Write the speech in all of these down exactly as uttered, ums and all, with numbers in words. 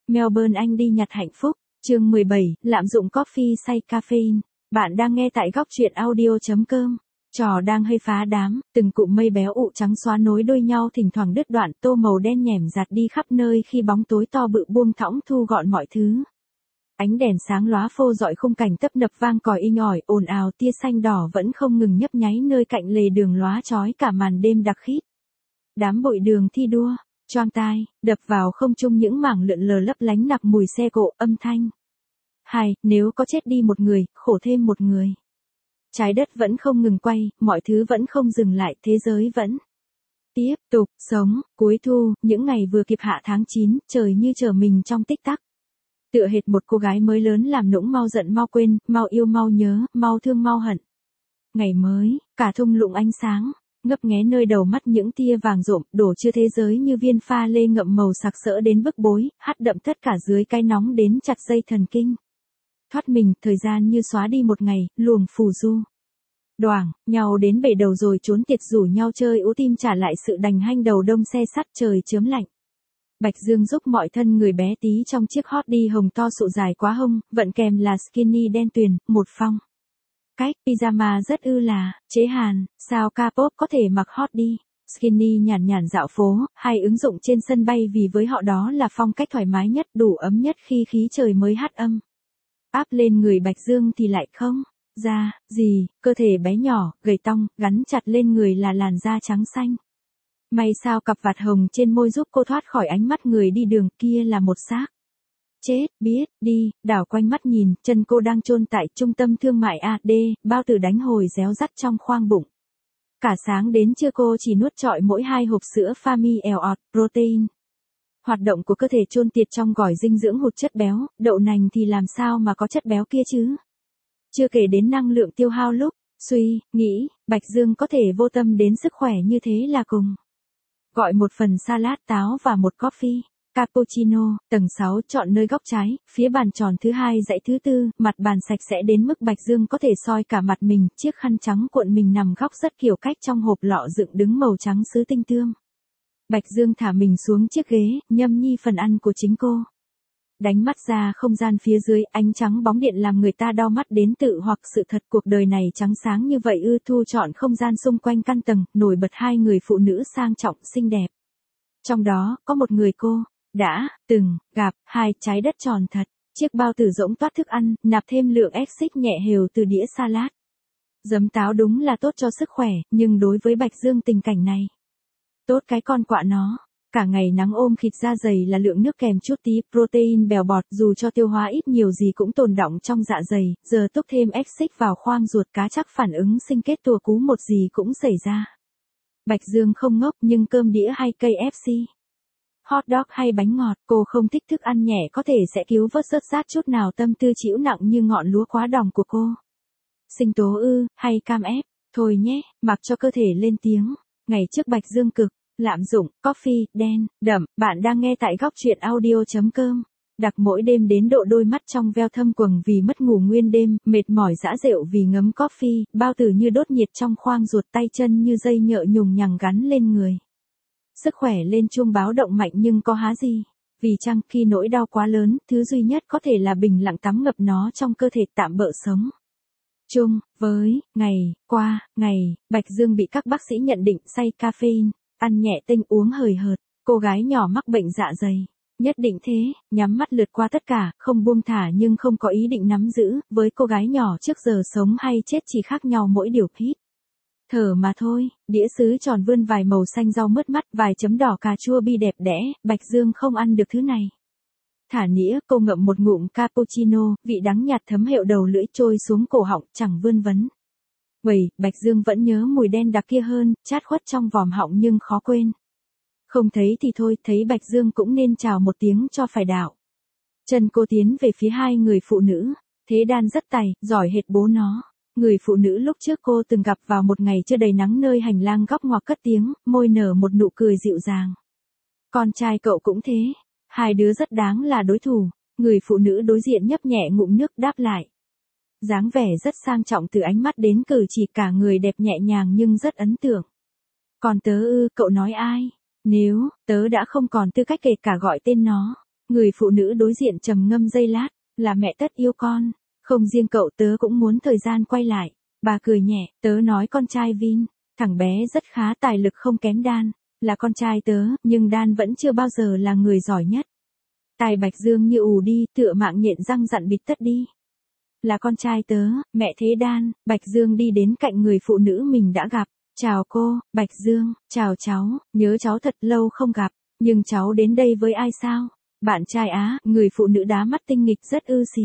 Melbourne Anh đi nhặt hạnh phúc, chương mười bảy, lạm dụng coffee say caffeine. Bạn đang nghe tại góc truyện audio chấm com. Trò đang hơi phá đám, từng cụm mây béo ụ trắng xóa nối đuôi nhau thỉnh thoảng đứt đoạn, tô màu đen nhẻm giạt đi khắp nơi khi bóng tối to bự buông thõng thu gọn mọi thứ. Ánh đèn sáng lóa phô dọi khung cảnh tấp nập vang còi inh ỏi, ồn ào, tia xanh đỏ vẫn không ngừng nhấp nháy nơi cạnh lề đường lóa chói cả màn đêm đặc khít. Đám bụi đường thi đua, choang tai, đập vào không trung những mảng lượn lờ lấp lánh nặc mùi xe cộ, âm thanh. Hai, nếu có chết đi một người, khổ thêm một người. Trái đất vẫn không ngừng quay, mọi thứ vẫn không dừng lại, thế giới vẫn tiếp tục sống. Cuối thu, những ngày vừa kịp hạ tháng chín, trời như chờ mình trong tích tắc. Tựa hệt một cô gái mới lớn làm nũng mau giận mau quên, mau yêu mau nhớ, mau thương mau hận. Ngày mới, cả thung lũng ánh sáng, ngấp nghé nơi đầu mắt những tia vàng rộm, đổ chưa thế giới như viên pha lê ngậm màu sặc sỡ đến bức bối, hắt đậm tất cả dưới cái nóng đến chặt dây thần kinh. Thoát mình, thời gian như xóa đi một ngày, luồng phù du. Đoảng, nhau đến bể đầu rồi trốn tiệt rủ nhau chơi ú tim trả lại sự đành hanh đầu đông xe sắt trời chớm lạnh. Bạch Dương giúp mọi thân người bé tí trong chiếc hot đi hồng to sụ dài quá hông, vận kèm là skinny đen tuyền, một phong. Cách, pyjama rất ư là, chế hàn, sao K-pop có thể mặc hot đi. Skinny nhàn nhàn dạo phố, hay ứng dụng trên sân bay vì với họ đó là phong cách thoải mái nhất, đủ ấm nhất khi khí trời mới hắt âm. Áp lên người Bạch Dương thì lại không ra gì, cơ thể bé nhỏ, gầy tong, gắn chặt lên người là làn da trắng xanh. May sao cặp vạt hồng trên môi giúp cô thoát khỏi ánh mắt người đi đường, kia là một xác chết, biết đi, đảo quanh mắt nhìn, chân cô đang chôn tại trung tâm thương mại a đê, bao tử đánh hồi réo rắt trong khoang bụng. Cả sáng đến trưa cô chỉ nuốt trọi mỗi hai hộp sữa Fami Eot protein. Hoạt động của cơ thể chôn tiệt trong gỏi dinh dưỡng hụt chất béo, đậu nành thì làm sao mà có chất béo kia chứ? Chưa kể đến năng lượng tiêu hao lúc suy nghĩ, Bạch Dương có thể vô tâm đến sức khỏe như thế là cùng. Gọi một phần salad táo và một coffee cappuccino, tầng sáu chọn nơi góc trái, phía bàn tròn thứ hai dãy thứ tư, mặt bàn sạch sẽ đến mức Bạch Dương có thể soi cả mặt mình, chiếc khăn trắng cuộn mình nằm góc rất kiểu cách trong hộp lọ dựng đứng màu trắng sứ tinh tương. Bạch Dương thả mình xuống chiếc ghế, nhâm nhi phần ăn của chính cô. Đánh mắt ra không gian phía dưới, ánh trắng bóng điện làm người ta đau mắt đến tự hoặc sự thật cuộc đời này trắng sáng như vậy ư. Thu chọn không gian xung quanh căn tầng, nổi bật hai người phụ nữ sang trọng xinh đẹp. Trong đó, có một người cô đã từng gặp, hai trái đất tròn thật, chiếc bao tử rỗng toát thức ăn, nạp thêm lượng axit nhẹ hều từ đĩa salad. Giấm táo đúng là tốt cho sức khỏe, nhưng đối với Bạch Dương tình cảnh này, tốt cái con quạ nó. Cả ngày nắng ôm thịt da dày là lượng nước kèm chút tí protein bèo bọt, dù cho tiêu hóa ít nhiều gì cũng tồn đọng trong dạ dày, giờ túc thêm axit vào khoang ruột cá chắc phản ứng sinh kết tùa cú một gì cũng xảy ra. Bạch Dương không ngốc, nhưng cơm đĩa hay ca ép xê, hot dog hay bánh ngọt, cô không thích thức ăn nhẹ có thể sẽ cứu vớt rớt rát chút nào tâm tư chịu nặng như ngọn lúa quá đòng của cô. Sinh tố ư, hay cam ép, thôi nhé, mặc cho cơ thể lên tiếng. Ngày trước Bạch Dương cực lạm dụng coffee đen đậm, bạn đang nghe tại góc truyện audio chấm com. Đặc mỗi đêm đến độ đôi mắt trong veo thâm quầng vì mất ngủ nguyên đêm, mệt mỏi dã rệu vì ngấm coffee, bao tử như đốt nhiệt trong khoang ruột, tay chân như dây nhợ nhùng nhằng gắn lên người. Sức khỏe lên chuông báo động mạnh nhưng có há gì? Vì chăng khi nỗi đau quá lớn, thứ duy nhất có thể là bình lặng tắm ngập nó trong cơ thể tạm bợ sống. Chung với ngày qua ngày, Bạch Dương bị các bác sĩ nhận định say caffeine. Ăn nhẹ tinh uống hời hợt, cô gái nhỏ mắc bệnh dạ dày. Nhất định thế, nhắm mắt lướt qua tất cả, không buông thả nhưng không có ý định nắm giữ, với cô gái nhỏ trước giờ sống hay chết chỉ khác nhau mỗi điều hít thở mà thôi. Đĩa sứ tròn vươn vài màu xanh rau mướt mắt, vài chấm đỏ cà chua bi đẹp đẽ, Bạch Dương không ăn được thứ này. Thả nĩa, cô ngậm một ngụm cappuccino, vị đắng nhạt thấm hệu đầu lưỡi trôi xuống cổ họng, chẳng vươn vấn. Vậy, Bạch Dương vẫn nhớ mùi đen đặc kia hơn, chát khuất trong vòm họng nhưng khó quên. Không thấy thì thôi, thấy Bạch Dương cũng nên chào một tiếng cho phải đạo. Chân cô tiến về phía hai người phụ nữ, thế đan rất tài, giỏi hệt bố nó. Người phụ nữ lúc trước cô từng gặp vào một ngày chưa đầy nắng nơi hành lang góc ngoặc cất tiếng, môi nở một nụ cười dịu dàng. Con trai cậu cũng thế, hai đứa rất đáng là đối thủ. Người phụ nữ đối diện nhấp nhẹ ngụm nước đáp lại. Dáng vẻ rất sang trọng từ ánh mắt đến cử chỉ, cả người đẹp nhẹ nhàng nhưng rất ấn tượng. Còn tớ ư, cậu nói ai? Nếu, tớ đã không còn tư cách kể cả gọi tên nó. Người phụ nữ đối diện trầm ngâm giây lát, là mẹ tất yêu con, không riêng cậu tớ cũng muốn thời gian quay lại. Bà cười nhẹ, tớ nói con trai Vin, thằng bé rất khá tài lực không kém Dan, là con trai tớ, nhưng Dan vẫn chưa bao giờ là người giỏi nhất. Tai Bạch Dương như ù đi, tựa mạng nhện răng dặn bịt tất đi. Là con trai tớ, mẹ thế Dan. Bạch Dương đi đến cạnh người phụ nữ mình đã gặp. Chào cô, Bạch Dương, chào cháu, nhớ cháu thật lâu không gặp, nhưng cháu đến đây với ai sao? Bạn trai á, người phụ nữ đá mắt tinh nghịch rất ư xì.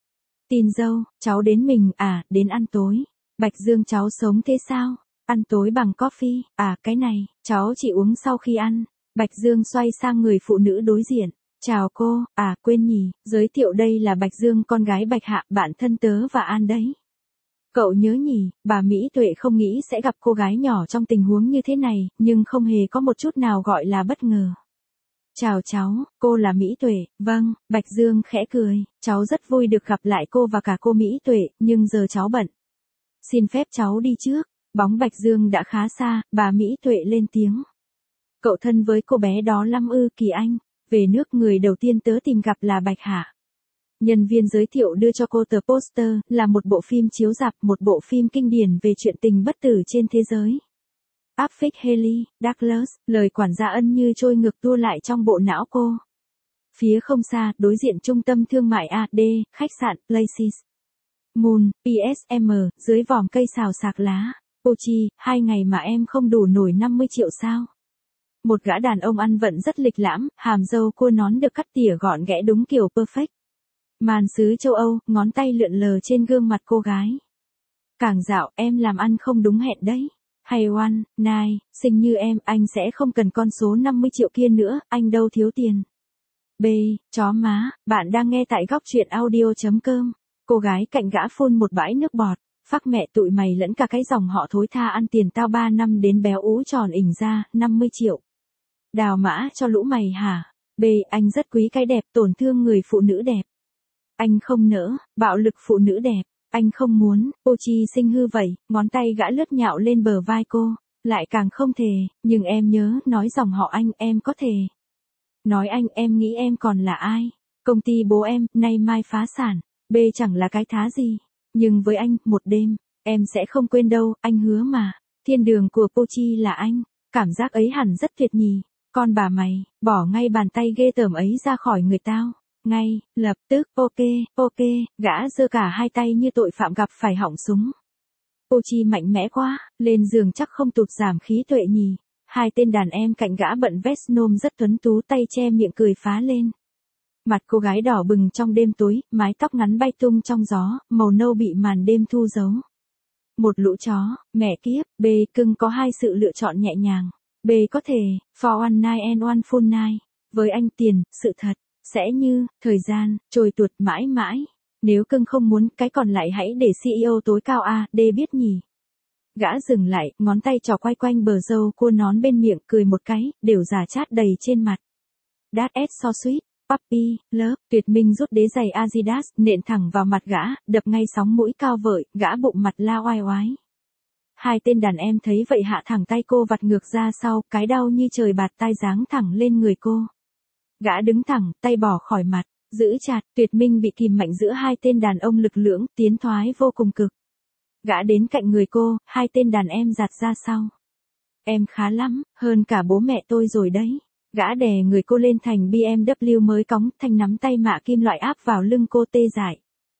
Tin dâu, cháu đến mình, à, đến ăn tối. Bạch Dương cháu sống thế sao? Ăn tối bằng coffee, à, cái này, cháu chỉ uống sau khi ăn. Bạch Dương xoay sang người phụ nữ đối diện. Chào cô, à, quên nhỉ, giới thiệu đây là Bạch Dương con gái Bạch Hạ, bạn thân tớ và An đấy. Cậu nhớ nhỉ, bà Mỹ Tuệ không nghĩ sẽ gặp cô gái nhỏ trong tình huống như thế này, nhưng không hề có một chút nào gọi là bất ngờ. Chào cháu, cô là Mỹ Tuệ, vâng, Bạch Dương khẽ cười, cháu rất vui được gặp lại cô và cả cô Mỹ Tuệ, nhưng giờ cháu bận. Xin phép cháu đi trước, bóng Bạch Dương đã khá xa, bà Mỹ Tuệ lên tiếng. Cậu thân với cô bé đó lắm ư Kỳ Anh, về nước người đầu tiên tớ tìm gặp là Bạch Hạ. Nhân viên giới thiệu đưa cho cô tờ poster, là một bộ phim chiếu rạp, một bộ phim kinh điển về chuyện tình bất tử trên thế giới. Áp phích Haley, Douglas, lời quản gia ân như trôi ngược tua lại trong bộ não cô. Phía không xa, đối diện trung tâm thương mại a đê, khách sạn, Places. Moon, pê ét em, dưới vòm cây xào sạc lá. Pochi, hai ngày mà em không đủ nổi năm mươi triệu sao? Một gã đàn ông ăn vận rất lịch lãm, hàm râu cua nón được cắt tỉa gọn ghẽ đúng kiểu perfect. Màn xứ châu Âu, ngón tay lượn lờ trên gương mặt cô gái. Càng dạo, em làm ăn không đúng hẹn đấy. Hay one, nine, xinh như em, anh sẽ không cần con số năm mươi triệu kia nữa, anh đâu thiếu tiền. B, chó má, bạn đang nghe tại góc truyện audio.com. Cô gái cạnh gã phun một bãi nước bọt. Phắc mẹ tụi mày lẫn cả cái dòng họ thối tha ăn tiền tao ba năm đến béo ú tròn ỉnh ra, năm mươi triệu. Đào mã cho lũ mày hả? B, anh rất quý cái đẹp, tổn thương người phụ nữ đẹp. Anh không nỡ, bạo lực phụ nữ đẹp. Anh không muốn, Pochi xinh hư vậy, ngón tay gã lướt nhạo lên bờ vai cô. Lại càng không thể, nhưng em nhớ, nói dòng họ anh, em có thể. Nói anh, em nghĩ em còn là ai? Công ty bố em, nay mai phá sản. B chẳng là cái thá gì. Nhưng với anh, một đêm, em sẽ không quên đâu, anh hứa mà. Thiên đường của Pochi là anh. Cảm giác ấy hẳn rất tuyệt nhỉ. Con bà mày, bỏ ngay bàn tay ghê tởm ấy ra khỏi người tao. Ngay, lập tức, ok, ok, gã giơ cả hai tay như tội phạm gặp phải họng súng. Pochi mạnh mẽ quá, lên giường chắc không tụt giảm khí tuệ nhỉ. Hai tên đàn em cạnh gã bận vest nôm rất tuấn tú tay che miệng cười phá lên. Mặt cô gái đỏ bừng trong đêm tối, mái tóc ngắn bay tung trong gió, màu nâu bị màn đêm thu giấu. Một lũ chó, mẹ kiếp, B cưng có hai sự lựa chọn nhẹ nhàng. B có thể, for one night and one full night. Với anh tiền, sự thật, sẽ như, thời gian, trôi tuột mãi mãi. Nếu cưng không muốn, cái còn lại hãy để xê e ô tối cao A, D biết nhỉ. Gã dừng lại, ngón tay trò quay quanh bờ râu cua nón bên miệng, cười một cái, đều giả chát đầy trên mặt. That is so sweet, puppy, love, Tuyệt Minh rút đế giày Adidas, nện thẳng vào mặt gã, đập ngay sóng mũi cao vợi, gã bụng mặt la oai oái. Hai tên đàn em thấy vậy hạ thẳng tay cô vặt ngược ra sau, cái đau như trời bạt tai giáng thẳng lên người cô. Gã đứng thẳng, tay bỏ khỏi mặt, giữ chặt, Tuyệt Minh bị kìm mạnh giữa hai tên đàn ông lực lưỡng, tiến thoái vô cùng cực. Gã đến cạnh người cô, hai tên đàn em giạt ra sau. Em khá lắm, hơn cả bố mẹ tôi rồi đấy. Gã đè người cô lên thành bê em vê mới cóng, thanh nắm tay mạ kim loại áp vào lưng cô tê dại.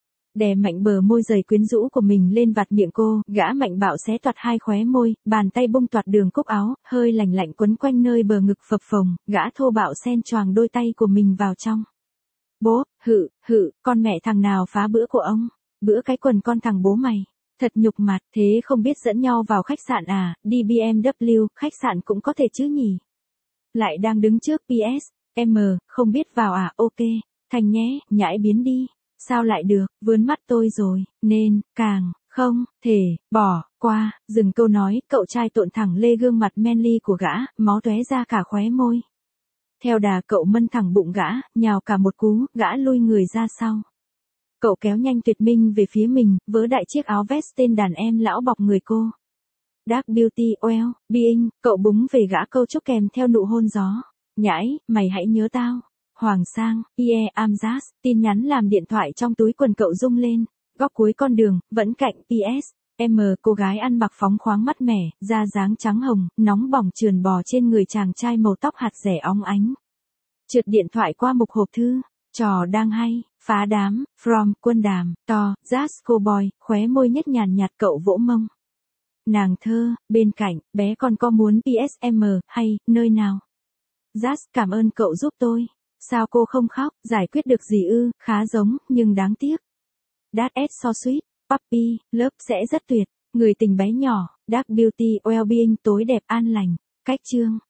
Đè mạnh bờ môi dày quyến rũ của mình lên vạt miệng cô, gã mạnh bạo xé toạc hai khóe môi, bàn tay bung toạc đường cúc áo, hơi lành lạnh quấn quanh nơi bờ ngực phập phồng, gã thô bạo xen choàng đôi tay của mình vào trong. Bố, hự, hự, con mẹ thằng nào phá bữa của ông? Bữa cái quần con thằng bố mày. Thật nhục mặt, thế không biết dẫn nhau vào khách sạn à, đi bê em vê, khách sạn cũng có thể chứ nhỉ? Lại đang đứng trước pê ét em, không biết vào à, ok, Thành nhé, nhãi biến đi. Sao lại được, vướn mắt tôi rồi, nên, càng, không, thể, bỏ, qua, dừng câu nói, cậu trai tộn thẳng lê gương mặt manly của gã, máu tóe ra cả khóe môi. Theo đà cậu mân thẳng bụng gã, nhào cả một cú, gã lui người ra sau. Cậu kéo nhanh Tuyệt Minh về phía mình, vớ đại chiếc áo vest tên đàn em lão bọc người cô. Dark Beauty Well, Being, cậu búng về gã câu chúc kèm theo nụ hôn gió. Nhãi, mày hãy nhớ tao. Hoàng Sang, yeah I'm Jazz, tin nhắn làm điện thoại trong túi quần cậu rung lên. Góc cuối con đường, vẫn cạnh pê ét. M cô gái ăn mặc phóng khoáng mắt mẻ, da dáng trắng hồng, nóng bỏng trườn bò trên người chàng trai màu tóc hạt rẻ óng ánh. Trượt điện thoại qua mục hộp thư. Trò đang hay, phá đám, from, quân đàm, to, Jazz Cowboy, khóe môi nhếch nhàn nhạt cậu vỗ mông. Nàng thơ, bên cạnh, bé con có muốn pê ét em hay, nơi nào? Jazz, cảm ơn cậu giúp tôi. Sao cô không khóc, giải quyết được gì ư, khá giống, nhưng đáng tiếc. That is so sweet, puppy, lớp sẽ rất tuyệt. Người tình bé nhỏ, dark beauty, well-being tối đẹp an lành. Cách chương.